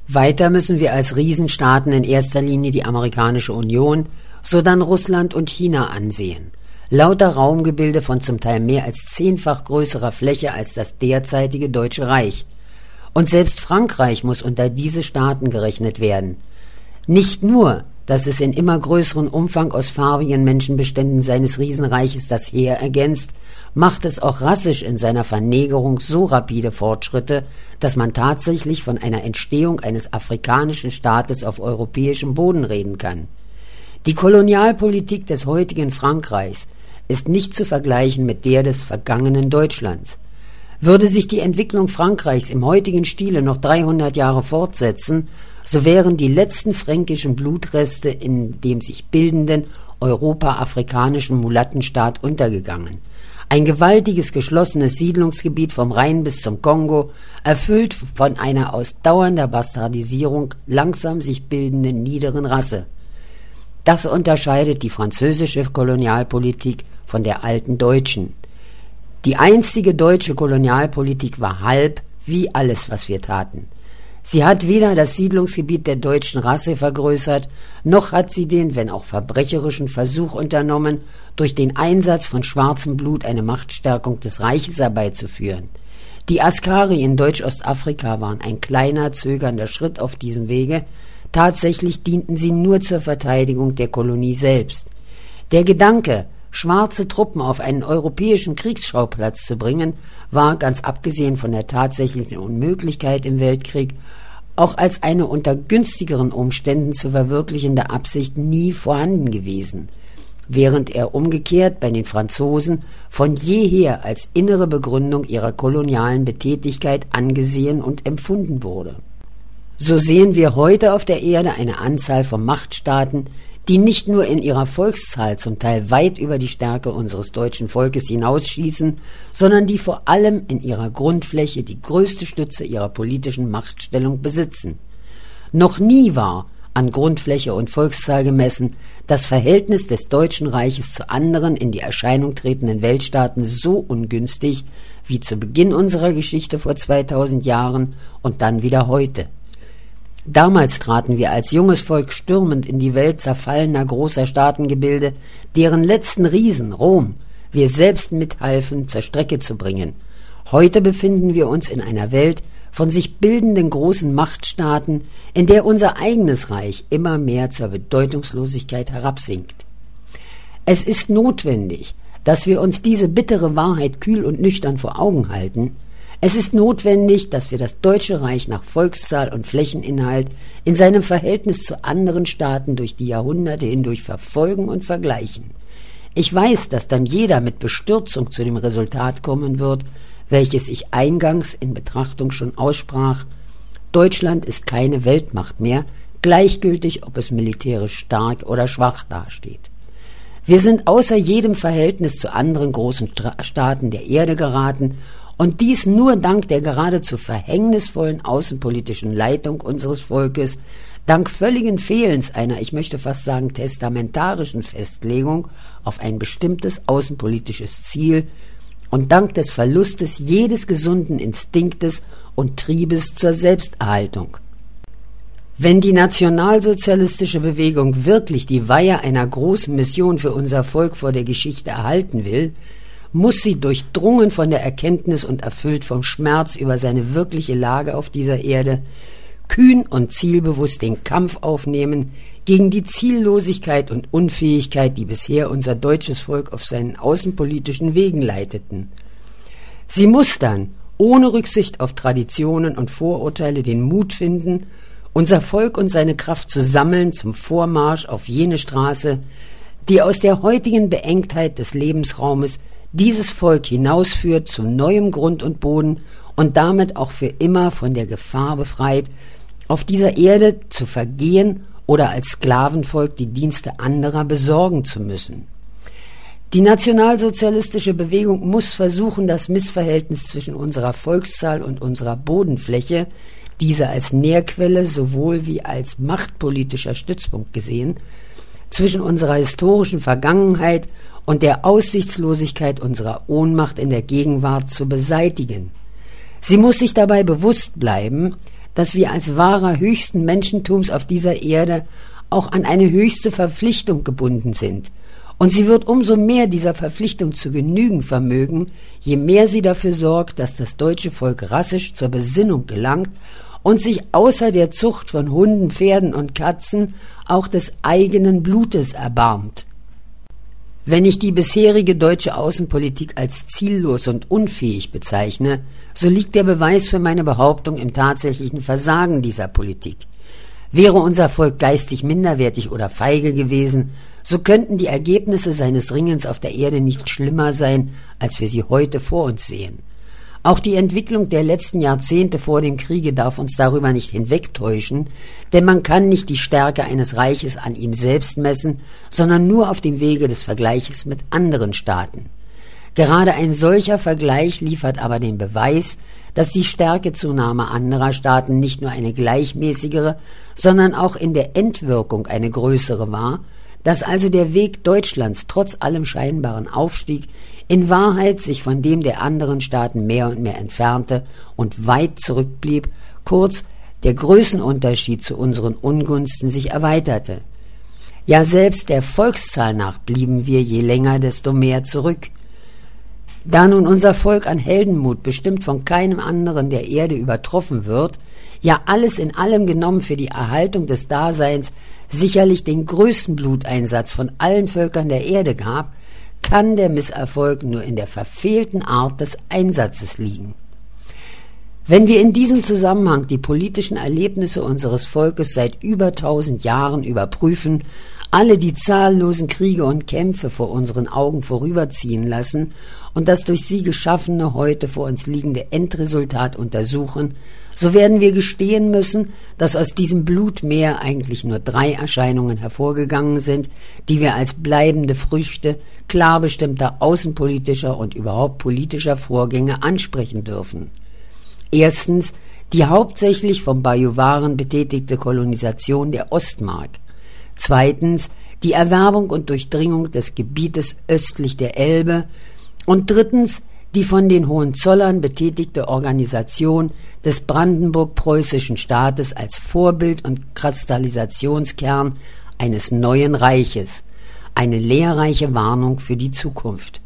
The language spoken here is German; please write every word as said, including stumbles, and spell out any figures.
Weiter müssen wir als Riesenstaaten in erster Linie die amerikanische Union, sodann Russland und China ansehen. Lauter Raumgebilde von zum Teil mehr als zehnfach größerer Fläche als das derzeitige Deutsche Reich. Und selbst Frankreich muss unter diese Staaten gerechnet werden. Nicht nur, dass es in immer größerem Umfang aus farbigen Menschenbeständen seines Riesenreiches das Heer ergänzt, macht es auch rassisch in seiner Vernegerung so rapide Fortschritte, dass man tatsächlich von einer Entstehung eines afrikanischen Staates auf europäischem Boden reden kann. Die Kolonialpolitik des heutigen Frankreichs ist nicht zu vergleichen mit der des vergangenen Deutschlands. Würde sich die Entwicklung Frankreichs im heutigen Stile noch dreihundert Jahre fortsetzen, so wären die letzten fränkischen Blutreste in dem sich bildenden europa-afrikanischen Mulattenstaat untergegangen. Ein gewaltiges geschlossenes Siedlungsgebiet vom Rhein bis zum Kongo, erfüllt von einer aus dauernder Bastardisierung langsam sich bildenden niederen Rasse. Das unterscheidet die französische Kolonialpolitik von der alten deutschen. Die einstige deutsche Kolonialpolitik war halb wie alles, was wir taten. Sie hat weder das Siedlungsgebiet der deutschen Rasse vergrößert, noch hat sie den, wenn auch verbrecherischen Versuch unternommen, durch den Einsatz von schwarzem Blut eine Machtstärkung des Reiches herbeizuführen. Die Askari in Deutsch-Ostafrika waren ein kleiner, zögernder Schritt auf diesem Wege. Tatsächlich dienten sie nur zur Verteidigung der Kolonie selbst. Der Gedanke, schwarze Truppen auf einen europäischen Kriegsschauplatz zu bringen, war, ganz abgesehen von der tatsächlichen Unmöglichkeit im Weltkrieg, auch als eine unter günstigeren Umständen zu verwirklichende Absicht nie vorhanden gewesen, während er umgekehrt bei den Franzosen von jeher als innere Begründung ihrer kolonialen Betätigkeit angesehen und empfunden wurde. So sehen wir heute auf der Erde eine Anzahl von Machtstaaten, die nicht nur in ihrer Volkszahl zum Teil weit über die Stärke unseres deutschen Volkes hinausschießen, sondern die vor allem in ihrer Grundfläche die größte Stütze ihrer politischen Machtstellung besitzen. Noch nie war, an Grundfläche und Volkszahl gemessen, das Verhältnis des Deutschen Reiches zu anderen in die Erscheinung tretenden Weltstaaten so ungünstig wie zu Beginn unserer Geschichte vor zweitausend Jahren und dann wieder heute. Damals traten wir als junges Volk stürmend in die Welt zerfallener großer Staatengebilde, deren letzten Riesen, Rom, wir selbst mithalfen, zur Strecke zu bringen. Heute befinden wir uns in einer Welt von sich bildenden großen Machtstaaten, in der unser eigenes Reich immer mehr zur Bedeutungslosigkeit herabsinkt. Es ist notwendig, dass wir uns diese bittere Wahrheit kühl und nüchtern vor Augen halten. Es ist notwendig, dass wir das Deutsche Reich nach Volkszahl und Flächeninhalt in seinem Verhältnis zu anderen Staaten durch die Jahrhunderte hindurch verfolgen und vergleichen. Ich weiß, dass dann jeder mit Bestürzung zu dem Resultat kommen wird, welches ich eingangs in Betrachtung schon aussprach: Deutschland ist keine Weltmacht mehr, gleichgültig, ob es militärisch stark oder schwach dasteht. Wir sind außer jedem Verhältnis zu anderen großen Staaten der Erde geraten, und dies nur dank der geradezu verhängnisvollen außenpolitischen Leitung unseres Volkes, dank völligen Fehlens einer, ich möchte fast sagen, testamentarischen Festlegung auf ein bestimmtes außenpolitisches Ziel und dank des Verlustes jedes gesunden Instinktes und Triebes zur Selbsterhaltung. Wenn die nationalsozialistische Bewegung wirklich die Weihe einer großen Mission für unser Volk vor der Geschichte erhalten will, muss sie, durchdrungen von der Erkenntnis und erfüllt vom Schmerz über seine wirkliche Lage auf dieser Erde, kühn und zielbewusst den Kampf aufnehmen gegen die Ziellosigkeit und Unfähigkeit, die bisher unser deutsches Volk auf seinen außenpolitischen Wegen leiteten. Sie muss dann, ohne Rücksicht auf Traditionen und Vorurteile, den Mut finden, unser Volk und seine Kraft zu sammeln zum Vormarsch auf jene Straße, die aus der heutigen Beengtheit des Lebensraumes dieses Volk hinausführt zu neuem Grund und Boden und damit auch für immer von der Gefahr befreit, auf dieser Erde zu vergehen oder als Sklavenvolk die Dienste anderer besorgen zu müssen. Die nationalsozialistische Bewegung muss versuchen, das Missverhältnis zwischen unserer Volkszahl und unserer Bodenfläche, diese als Nährquelle sowohl wie als machtpolitischer Stützpunkt gesehen, zwischen unserer historischen Vergangenheit und der Aussichtslosigkeit unserer Ohnmacht in der Gegenwart zu beseitigen. Sie muss sich dabei bewusst bleiben, dass wir als Wahrer höchsten Menschentums auf dieser Erde auch an eine höchste Verpflichtung gebunden sind. Und sie wird umso mehr dieser Verpflichtung zu genügen vermögen, je mehr sie dafür sorgt, dass das deutsche Volk rassisch zur Besinnung gelangt und sich außer der Zucht von Hunden, Pferden und Katzen auch des eigenen Blutes erbarmt. Wenn ich die bisherige deutsche Außenpolitik als ziellos und unfähig bezeichne, so liegt der Beweis für meine Behauptung im tatsächlichen Versagen dieser Politik. Wäre unser Volk geistig minderwertig oder feige gewesen, so könnten die Ergebnisse seines Ringens auf der Erde nicht schlimmer sein, als wir sie heute vor uns sehen. Auch die Entwicklung der letzten Jahrzehnte vor dem Kriege darf uns darüber nicht hinwegtäuschen, denn man kann nicht die Stärke eines Reiches an ihm selbst messen, sondern nur auf dem Wege des Vergleiches mit anderen Staaten. Gerade ein solcher Vergleich liefert aber den Beweis, dass die Stärkezunahme anderer Staaten nicht nur eine gleichmäßigere, sondern auch in der Endwirkung eine größere war, dass also der Weg Deutschlands trotz allem scheinbaren Aufstieg in Wahrheit sich von dem der anderen Staaten mehr und mehr entfernte und weit zurückblieb, kurz der Größenunterschied zu unseren Ungunsten sich erweiterte. Ja, selbst der Volkszahl nach blieben wir je länger, desto mehr zurück. Da nun unser Volk an Heldenmut bestimmt von keinem anderen der Erde übertroffen wird, ja alles in allem genommen für die Erhaltung des Daseins sicherlich den größten Bluteinsatz von allen Völkern der Erde gab, kann der Misserfolg nur in der verfehlten Art des Einsatzes liegen. Wenn wir in diesem Zusammenhang die politischen Erlebnisse unseres Volkes seit über tausend Jahren überprüfen, alle die zahllosen Kriege und Kämpfe vor unseren Augen vorüberziehen lassen und das durch sie geschaffene, heute vor uns liegende Endresultat untersuchen, so werden wir gestehen müssen, dass aus diesem Blutmeer eigentlich nur drei Erscheinungen hervorgegangen sind, die wir als bleibende Früchte klar bestimmter außenpolitischer und überhaupt politischer Vorgänge ansprechen dürfen. Erstens die hauptsächlich vom Bajuwaren betätigte Kolonisation der Ostmark. Zweitens die Erwerbung und Durchdringung des Gebietes östlich der Elbe. Und drittens die von den Hohenzollern betätigte Organisation des brandenburg-preußischen Staates als Vorbild und Kristallisationskern eines neuen Reiches, eine lehrreiche Warnung für die Zukunft.